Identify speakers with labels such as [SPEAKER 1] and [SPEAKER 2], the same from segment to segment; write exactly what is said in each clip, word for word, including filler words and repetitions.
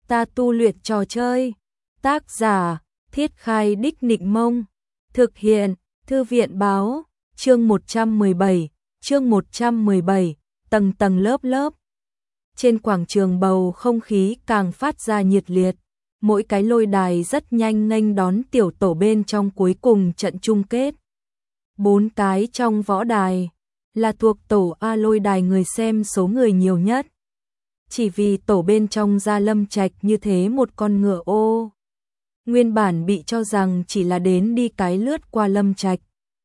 [SPEAKER 1] Ta tu luyện trò chơi. Tác giả, Thiết Khai Đích Nịnh Mông. Thực hiện, Thư viện Báo. Chương một trăm mười bảy, chương một trăm mười bảy, tầng tầng lớp lớp. Trên quảng trường bầu không khí càng phát ra nhiệt liệt. Mỗi cái lôi đài rất nhanh nghênh đón tiểu tổ bên trong cuối cùng trận chung kết. Bốn cái trong võ đài là thuộc tổ A lôi đài người xem số người nhiều nhất. Chỉ vì tổ bên trong ra Lâm Trạch như thế một con ngựa ô. Nguyên bản bị cho rằng chỉ là đến đi cái lướt qua Lâm Trạch.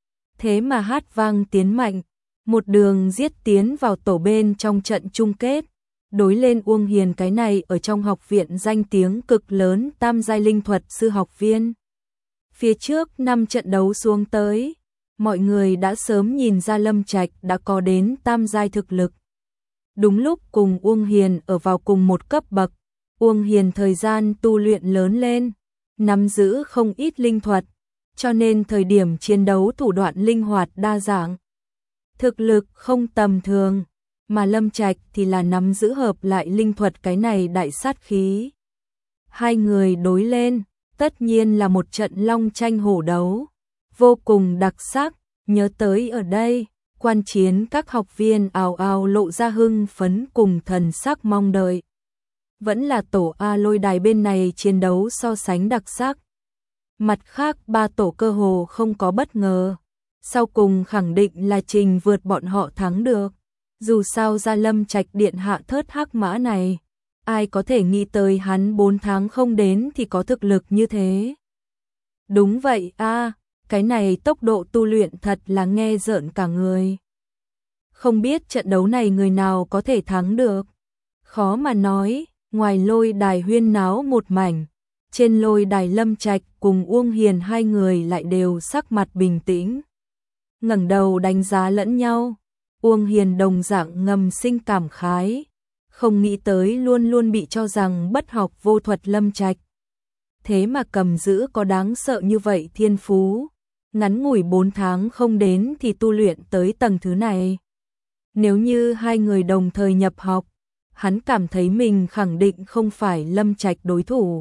[SPEAKER 1] Thế mà hát vang tiến mạnh, một đường giết tiến vào tổ bên trong trận chung kết. Đối lên Uông Hiền cái này ở trong học viện danh tiếng cực lớn tam giai linh thuật sư học viên. Phía trước năm trận đấu xuống tới, mọi người đã sớm nhìn ra Lâm Trạch đã có đến tam giai thực lực. Đúng lúc cùng Uông Hiền ở vào cùng một cấp bậc, Uông Hiền thời gian tu luyện lớn lên, nắm giữ không ít linh thuật, cho nên thời điểm chiến đấu thủ đoạn linh hoạt đa dạng. Thực lực không tầm thường, mà Lâm Trạch thì là nắm giữ hợp lại linh thuật cái này đại sát khí. Hai người đối lên, tất nhiên là một trận long tranh hổ đấu, vô cùng đặc sắc. Nhớ tới ở đây, quan chiến các học viên ào ào lộ ra hưng phấn cùng thần sắc mong đợi. Vẫn là tổ A lôi đài bên này chiến đấu so sánh đặc sắc. Mặt khác ba tổ cơ hồ không có bất ngờ. Sau cùng khẳng định là Trình vượt bọn họ thắng được. Dù sao ra Lâm Trạch điện hạ thớt hắc mã này, ai có thể nghĩ tới hắn bốn tháng không đến thì có thực lực như thế. Đúng vậy a, cái này tốc độ tu luyện thật là nghe rợn cả người. Không biết trận đấu này người nào có thể thắng được. Khó mà nói, ngoài lôi đài huyên náo một mảnh, trên lôi đài Lâm Trạch cùng Uông Hiền hai người lại đều sắc mặt bình tĩnh. Ngẩng đầu đánh giá lẫn nhau, Uông Hiền đồng dạng ngầm sinh cảm khái, không nghĩ tới luôn luôn bị cho rằng bất học vô thuật Lâm Trạch. Thế mà cầm giữ có đáng sợ như vậy thiên phú, ngắn ngủi bốn tháng không đến thì tu luyện tới tầng thứ này. Nếu như hai người đồng thời nhập học, hắn cảm thấy mình khẳng định không phải Lâm Trạch đối thủ.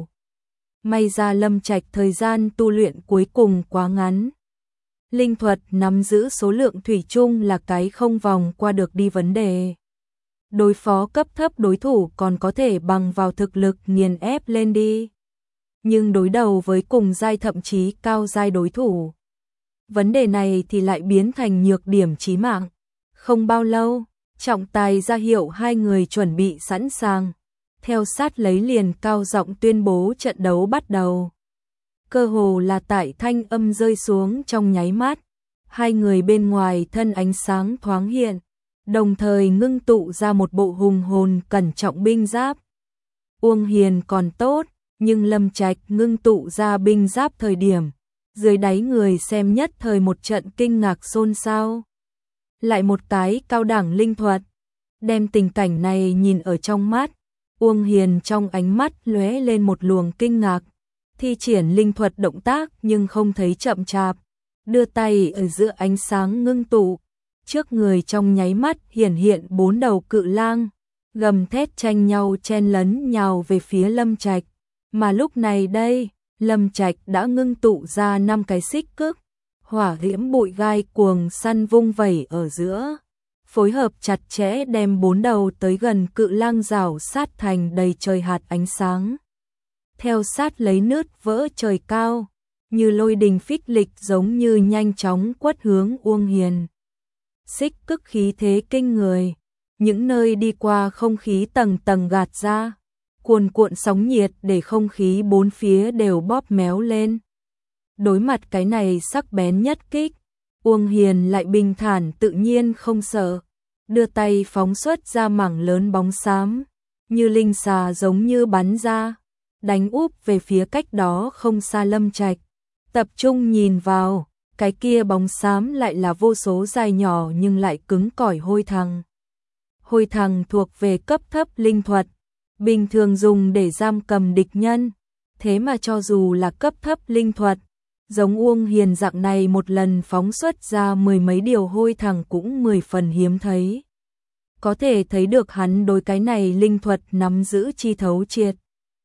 [SPEAKER 1] May ra Lâm Trạch thời gian tu luyện cuối cùng quá ngắn. Linh thuật nắm giữ số lượng thủy chung là cái không vòng qua được đi vấn đề. Đối phó cấp thấp đối thủ còn có thể bằng vào thực lực nghiền ép lên đi. Nhưng đối đầu với cùng giai thậm chí cao giai đối thủ, vấn đề này thì lại biến thành nhược điểm chí mạng. Không bao lâu, trọng tài ra hiệu hai người chuẩn bị sẵn sàng. Theo sát lấy liền cao giọng tuyên bố trận đấu bắt đầu. Cơ hồ là tại thanh âm rơi xuống trong nháy mắt, hai người bên ngoài thân ánh sáng thoáng hiện, đồng thời ngưng tụ ra một bộ hùng hồn cẩn trọng binh giáp. Uông Hiền còn tốt, nhưng Lâm Trạch ngưng tụ ra binh giáp thời điểm, dưới đáy người xem nhất thời một trận kinh ngạc xôn xao. Lại một cái cao đẳng linh thuật, đem tình cảnh này nhìn ở trong mắt, Uông Hiền trong ánh mắt lóe lên một luồng kinh ngạc, thi triển linh thuật động tác nhưng không thấy chậm chạp, đưa tay ở giữa ánh sáng ngưng tụ, trước người trong nháy mắt hiển hiện bốn đầu cự lang, gầm thét tranh nhau chen lấn nhào về phía Lâm Trạch, mà lúc này đây, Lâm Trạch đã ngưng tụ ra năm cái xích cước, hỏa diễm bụi gai cuồng săn vung vẩy ở giữa, phối hợp chặt chẽ đem bốn đầu tới gần cự lang rào sát thành đầy trời hạt ánh sáng. Theo sát lấy nứt vỡ trời cao, như lôi đình phích lịch giống như nhanh chóng quất hướng Uông Hiền. Xích cước khí thế kinh người, những nơi đi qua không khí tầng tầng gạt ra, cuồn cuộn sóng nhiệt để không khí bốn phía đều bóp méo lên. Đối mặt cái này sắc bén nhất kích, Uông Hiền lại bình thản tự nhiên không sợ, đưa tay phóng xuất ra mảng lớn bóng xám, như linh xà giống như bắn ra, đánh úp về phía cách đó không xa Lâm Trạch. Tập trung nhìn vào, cái kia bóng xám lại là vô số dài nhỏ nhưng lại cứng cỏi hôi thằng. Hôi thằng thuộc về cấp thấp linh thuật, bình thường dùng để giam cầm địch nhân, thế mà cho dù là cấp thấp linh thuật, giống Uông Hiền dạng này một lần phóng xuất ra mười mấy điều hôi thằng cũng mười phần hiếm thấy. Có thể thấy được hắn đối cái này linh thuật nắm giữ chi thấu triệt.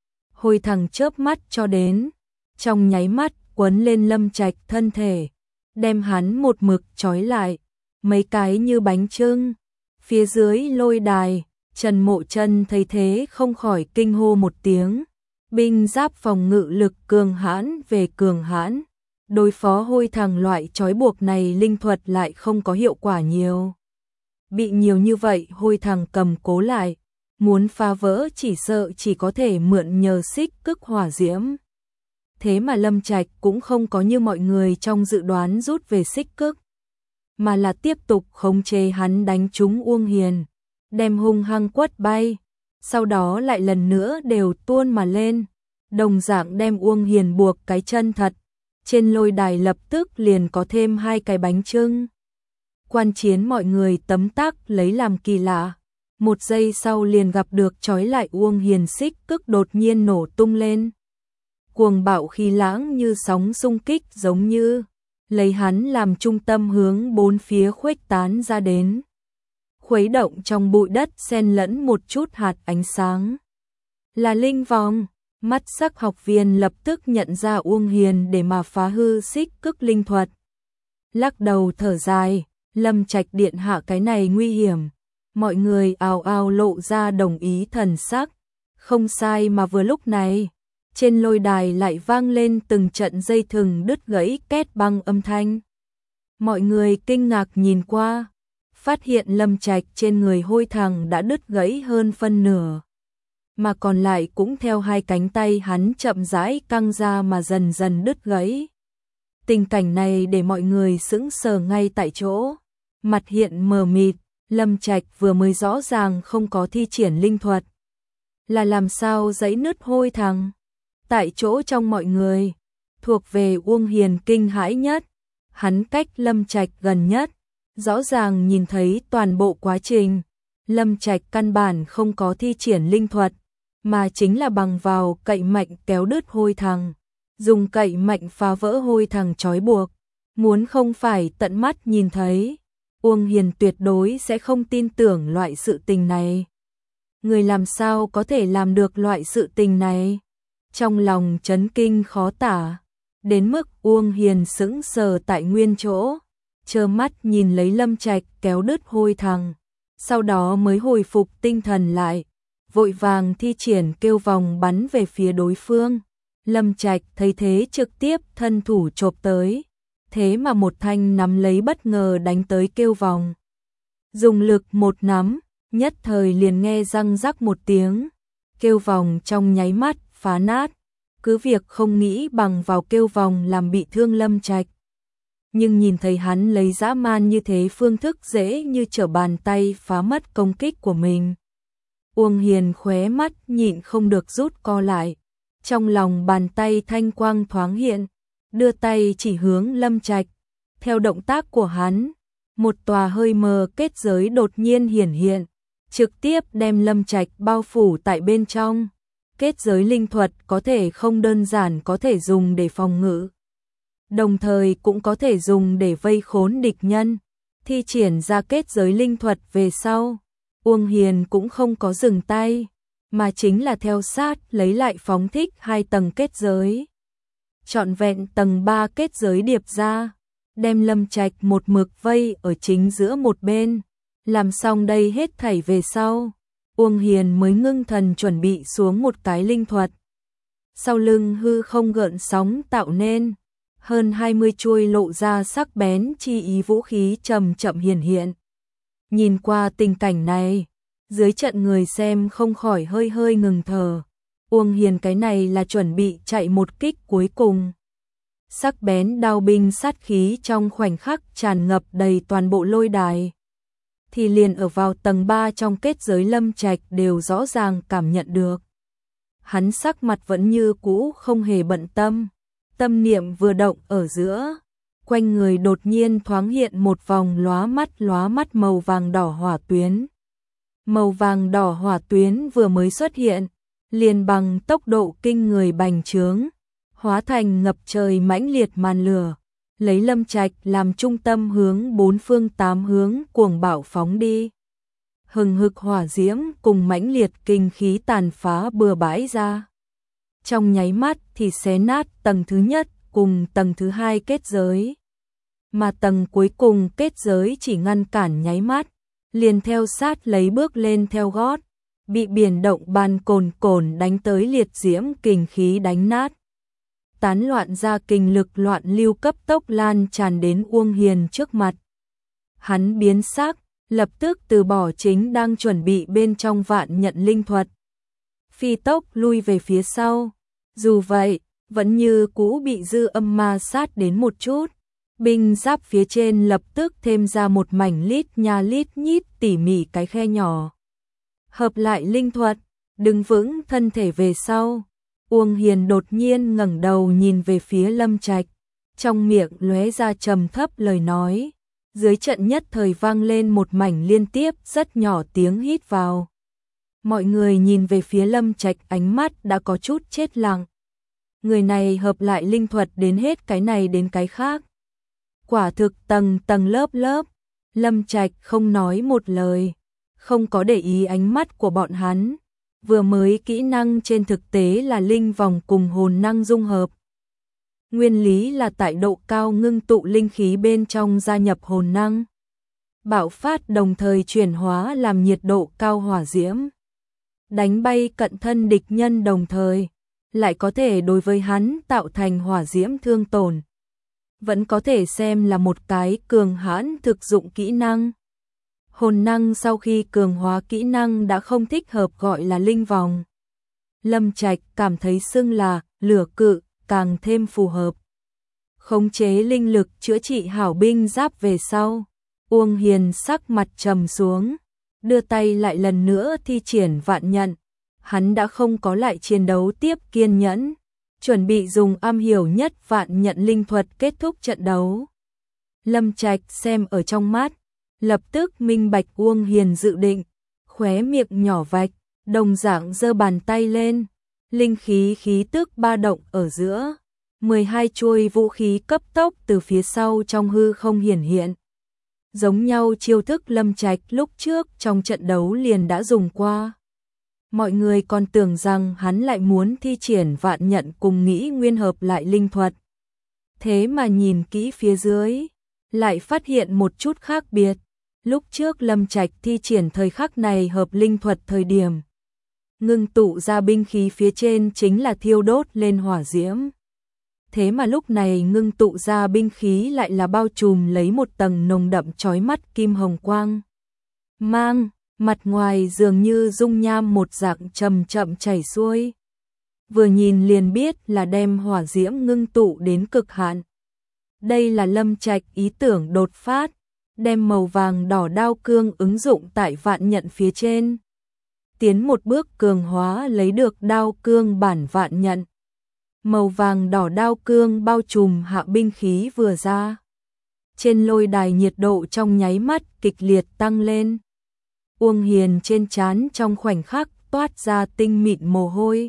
[SPEAKER 1] hôi thằng chớp mắt cho đến, trong nháy mắt quấn lên Lâm Trạch thân thể, đem hắn một mực trói lại, mấy cái như bánh chưng. Phía dưới lôi đài, Trần Mộ Chân thấy thế không khỏi kinh hô một tiếng, binh giáp phòng ngự lực cường hãn về cường hãn, đối phó hôi thằng loại trói buộc này linh thuật lại không có hiệu quả nhiều. Bị nhiều như vậy hôi thằng cầm cố lại, muốn phá vỡ chỉ sợ chỉ có thể mượn nhờ xích cức hỏa diễm. Thế mà Lâm Trạch cũng không có như mọi người trong dự đoán rút về xích cức, mà là tiếp tục khống chế hắn đánh trúng Uông Hiền, đem hung hăng quất bay, sau đó lại lần nữa đều tuôn mà lên, đồng dạng đem Uông Hiền buộc cái chân thật, trên lôi đài lập tức liền có thêm hai cái bánh chưng. Quan chiến mọi người tấm tắc lấy làm kỳ lạ, một giây sau liền gặp được trói lại Uông Hiền xích cức đột nhiên nổ tung lên. Cuồng bạo khí lãng như sóng xung kích giống như, lấy hắn làm trung tâm hướng bốn phía khuếch tán ra đến. Khuấy động trong bụi đất xen lẫn một chút hạt ánh sáng. Là linh vòng, mắt sắc học viên lập tức nhận ra Uông Hiền để mà phá hư xích cức linh thuật. Lắc đầu thở dài, Lâm Trạch điện hạ cái này nguy hiểm. Mọi người ào ào lộ ra đồng ý thần sắc. Không sai mà vừa lúc này, trên lôi đài lại vang lên từng trận dây thừng đứt gãy két băng âm thanh. Mọi người kinh ngạc nhìn qua, phát hiện Lâm Trạch trên người hôi thằng đã đứt gãy hơn phân nửa, mà còn lại cũng theo hai cánh tay hắn chậm rãi căng ra mà dần dần đứt gãy. Tình cảnh này để mọi người sững sờ ngay tại chỗ, mặt hiện mờ mịt. Lâm Trạch vừa mới rõ ràng không có thi triển linh thuật, là làm sao giãy nứt hôi thằng. Tại chỗ trong mọi người, thuộc về Uông Hiền kinh hãi nhất, hắn cách Lâm Trạch gần nhất, rõ ràng nhìn thấy toàn bộ quá trình. Lâm Trạch căn bản không có thi triển linh thuật, mà chính là bằng vào cậy mạnh kéo đứt hôi thằng, dùng cậy mạnh phá vỡ hôi thằng trói buộc. Muốn không phải tận mắt nhìn thấy, Uông Hiền tuyệt đối sẽ không tin tưởng loại sự tình này. Người làm sao có thể làm được loại sự tình này? Trong lòng chấn kinh khó tả, đến mức Uông Hiền sững sờ tại nguyên chỗ, trơ mắt nhìn lấy Lâm Trạch kéo đứt hôi thằng, sau đó mới hồi phục tinh thần lại, vội vàng thi triển kêu vòng bắn về phía đối phương. Lâm Trạch thấy thế trực tiếp thân thủ chộp tới, thế mà một thanh nắm lấy bất ngờ đánh tới kêu vòng. Dùng lực một nắm, nhất thời liền nghe răng rắc một tiếng, kêu vòng trong nháy mắt phá nát, cứ việc không nghĩ bằng vào kêu vòng làm bị thương Lâm Trạch. Nhưng nhìn thấy hắn lấy dã man như thế phương thức dễ như trở bàn tay phá mất công kích của mình. Uông Hiền khóe mắt nhịn không được rút co lại, trong lòng bàn tay thanh quang thoáng hiện, đưa tay chỉ hướng Lâm Trạch. Theo động tác của hắn, một tòa hơi mờ kết giới đột nhiên hiển hiện, trực tiếp đem Lâm Trạch bao phủ tại bên trong. Kết giới linh thuật có thể không đơn giản có thể dùng để phòng ngự, đồng thời cũng có thể dùng để vây khốn địch nhân. Thi triển ra kết giới linh thuật về sau, Uông Hiền cũng không có dừng tay, mà chính là theo sát lấy lại phóng thích hai tầng kết giới. Trọn vẹn tầng ba kết giới điệp ra, đem Lâm Trạch một mực vây ở chính giữa một bên. Làm xong đây hết thảy về sau, Uông Hiền mới ngưng thần chuẩn bị xuống một cái linh thuật. Sau lưng hư không gợn sóng tạo nên, hơn hai mươi chuôi lộ ra sắc bén chi ý vũ khí chậm chậm hiển hiện. Nhìn qua tình cảnh này, dưới trận người xem không khỏi hơi hơi ngừng thở. Uông Hiền cái này là chuẩn bị chạy một kích cuối cùng. Sắc bén đao binh sát khí trong khoảnh khắc tràn ngập đầy toàn bộ lôi đài. Thì liền ở vào tầng ba trong kết giới Lâm Trạch đều rõ ràng cảm nhận được. Hắn sắc mặt vẫn như cũ không hề bận tâm, tâm niệm vừa động ở giữa, quanh người đột nhiên thoáng hiện một vòng lóa mắt lóa mắt màu vàng đỏ hỏa tuyến. Màu vàng đỏ hỏa tuyến vừa mới xuất hiện, liền bằng tốc độ kinh người bành trướng, hóa thành ngập trời mãnh liệt màn lửa, lấy Lâm Trạch làm trung tâm hướng bốn phương tám hướng cuồng bạo phóng đi. Hừng hực hỏa diễm cùng mãnh liệt kinh khí tàn phá bừa bãi ra. trong nháy mắt thì xé nát tầng thứ nhất cùng tầng thứ hai kết giới. Mà tầng cuối cùng kết giới chỉ ngăn cản nháy mắt, liền theo sát lấy bước lên theo gót, bị biển động bàn cồn cồn đánh tới liệt diễm kình khí đánh nát. Tán loạn ra kình lực loạn lưu cấp tốc lan tràn đến Uông Hiền trước mặt. Hắn biến sắc, lập tức từ bỏ chính đang chuẩn bị bên trong vạn nhận linh thuật. Phi tốc lui về phía sau. Dù vậy, vẫn như cũ bị dư âm ma sát đến một chút. Binh giáp phía trên lập tức thêm ra một mảnh lít nha lít nhít tỉ mỉ cái khe nhỏ. Hợp lại linh thuật, đứng vững thân thể về sau. Uông Hiền đột nhiên ngẩng đầu nhìn về phía Lâm Trạch, trong miệng lóe ra trầm thấp lời nói. Dưới trận nhất thời vang lên một mảnh liên tiếp rất nhỏ tiếng hít vào. Mọi người nhìn về phía Lâm Trạch, ánh mắt đã có chút chết lặng. Người này hợp lại linh thuật đến hết cái này đến cái khác. Quả thực tầng tầng lớp lớp. Lâm Trạch không nói một lời, không có để ý ánh mắt của bọn hắn. Vừa mới kỹ năng trên thực tế là linh vòng cùng hồn năng dung hợp. Nguyên lý là tại độ cao ngưng tụ linh khí bên trong gia nhập hồn năng. Bạo phát đồng thời chuyển hóa làm nhiệt độ cao hỏa diễm. Đánh bay cận thân địch nhân đồng thời, lại có thể đối với hắn tạo thành hỏa diễm thương tổn. Vẫn có thể xem là một cái cường hãn thực dụng kỹ năng. Hồn năng sau khi cường hóa kỹ năng đã không thích hợp gọi là linh vòng. Lâm Trạch cảm thấy xưng là lửa cự càng thêm phù hợp. Khống chế linh lực chữa trị hảo binh giáp về sau, Uông Hiền sắc mặt trầm xuống, đưa tay lại lần nữa thi triển vạn nhận. Hắn đã không có lại chiến đấu tiếp kiên nhẫn, chuẩn bị dùng am hiểu nhất vạn nhận linh thuật kết thúc trận đấu. Lâm Trạch xem ở trong mắt, lập tức minh bạch Uông Hiền dự định, khóe miệng nhỏ vạch, đồng dạng giơ bàn tay lên, linh khí khí tức ba động ở giữa, mười hai chuôi vũ khí cấp tốc từ phía sau trong hư không hiển hiện. Giống nhau chiêu thức Lâm Trạch lúc trước trong trận đấu liền đã dùng qua. Mọi người còn tưởng rằng hắn lại muốn thi triển vạn nhận cùng nghĩ nguyên hợp lại linh thuật. Thế mà nhìn kỹ phía dưới, lại phát hiện một chút khác biệt. Lúc trước Lâm Trạch thi triển thời khắc này hợp linh thuật thời điểm, ngưng tụ ra binh khí phía trên chính là thiêu đốt lên hỏa diễm. Thế mà lúc này ngưng tụ ra binh khí lại là bao trùm lấy một tầng nồng đậm chói mắt kim hồng quang. Mang, mặt ngoài dường như dung nham một dạng chậm chậm chảy xuôi. Vừa nhìn liền biết là đem hỏa diễm ngưng tụ đến cực hạn. Đây là Lâm Trạch ý tưởng đột phát, đem màu vàng đỏ đao cương ứng dụng tại vạn nhận phía trên. Tiến một bước cường hóa lấy được đao cương bản vạn nhận. Màu vàng đỏ đao cương bao trùm hạ binh khí vừa ra. Trên lôi đài nhiệt độ trong nháy mắt kịch liệt tăng lên. Uông Hiền trên trán trong khoảnh khắc toát ra tinh mịn mồ hôi.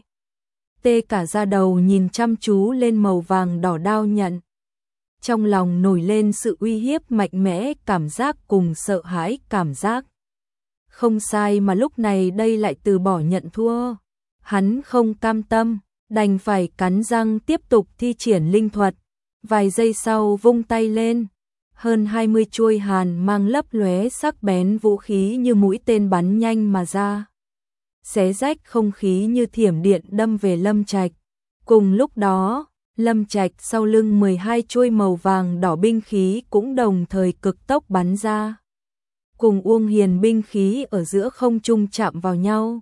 [SPEAKER 1] Tê cả da đầu nhìn chăm chú lên màu vàng đỏ đao nhận. Trong lòng nổi lên sự uy hiếp mạnh mẽ cảm giác cùng sợ hãi cảm giác. Không sai mà lúc này đây lại từ bỏ nhận thua. Hắn không cam tâm, đành phải cắn răng tiếp tục thi triển linh thuật. Vài giây sau vung tay lên. Hơn hai mươi chuôi hàn mang lấp lóe sắc bén vũ khí như mũi tên bắn nhanh mà ra. Xé rách không khí như thiểm điện đâm về Lâm Trạch. Cùng lúc đó, Lâm Trạch sau lưng mười hai chuôi màu vàng đỏ binh khí cũng đồng thời cực tốc bắn ra. Cùng Uông Hiền binh khí ở giữa không trung chạm vào nhau.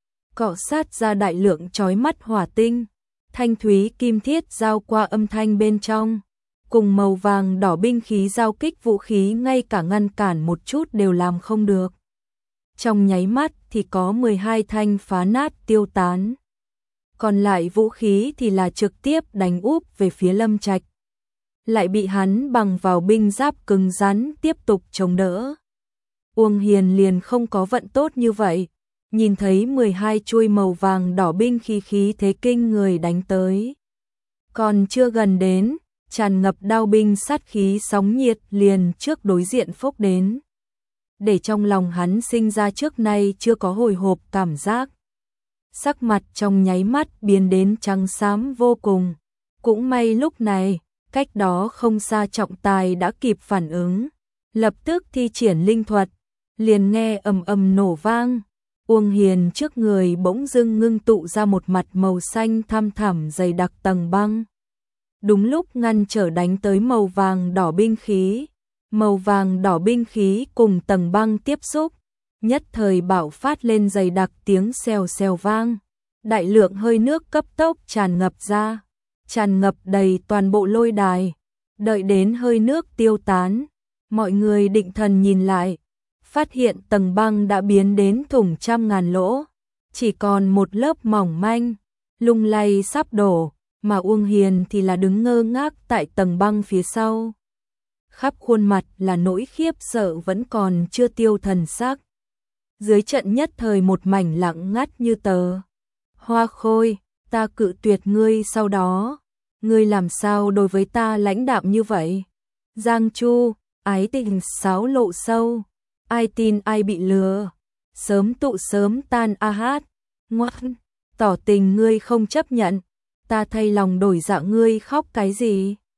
[SPEAKER 1] Cọ sát ra đại lượng chói mắt hỏa tinh, thanh thúy kim thiết giao qua âm thanh bên trong. Cùng màu vàng đỏ binh khí giao kích vũ khí ngay cả ngăn cản một chút đều làm không được. Trong nháy mắt thì có mười hai thanh phá nát tiêu tán. Còn lại vũ khí thì là trực tiếp đánh úp về phía Lâm Trạch. Lại bị hắn bằng vào binh giáp cứng rắn tiếp tục chống đỡ. Uông Hiền liền không có vận tốt như vậy. Nhìn thấy mười hai chuôi màu vàng đỏ binh khí khí thế kinh người đánh tới. Còn chưa gần đến, tràn ngập đao binh sát khí sóng nhiệt liền trước đối diện phốc đến. Để trong lòng hắn sinh ra trước nay chưa có hồi hộp cảm giác. sắc mặt trong nháy mắt biến đến trắng xám vô cùng. Cũng may lúc này, cách đó không xa trọng tài đã kịp phản ứng, lập tức thi triển linh thuật, liền nghe ầm ầm nổ vang. Uông Hiền trước người bỗng dưng ngưng tụ ra một mặt màu xanh thăm thẳm dày đặc tầng băng. Đúng lúc ngăn trở đánh tới màu vàng đỏ binh khí, màu vàng đỏ binh khí cùng tầng băng tiếp xúc, nhất thời bạo phát lên dày đặc tiếng xèo xèo vang. Đại lượng hơi nước cấp tốc tràn ngập ra, tràn ngập đầy toàn bộ lôi đài. Đợi đến hơi nước tiêu tán, mọi người định thần nhìn lại, phát hiện tầng băng đã biến đến thủng trăm ngàn lỗ, chỉ còn một lớp mỏng manh, lung lay sắp đổ, mà Uông Hiền thì là đứng ngơ ngác tại tầng băng phía sau. Khắp khuôn mặt là nỗi khiếp sợ vẫn còn chưa tiêu thần sắc. Dưới trận nhất thời một mảnh lặng ngắt như tờ. Hoa Khôi, ta cự tuyệt ngươi sau đó. Ngươi làm sao đối với ta lãnh đạm như vậy? Giang Chu, ái tình sáo lộ sâu. Ai tin ai bị lừa. Sớm tụ sớm tan a hát. Ngoan, tỏ tình ngươi không chấp nhận. Ta thay lòng đổi dạ ngươi khóc cái gì?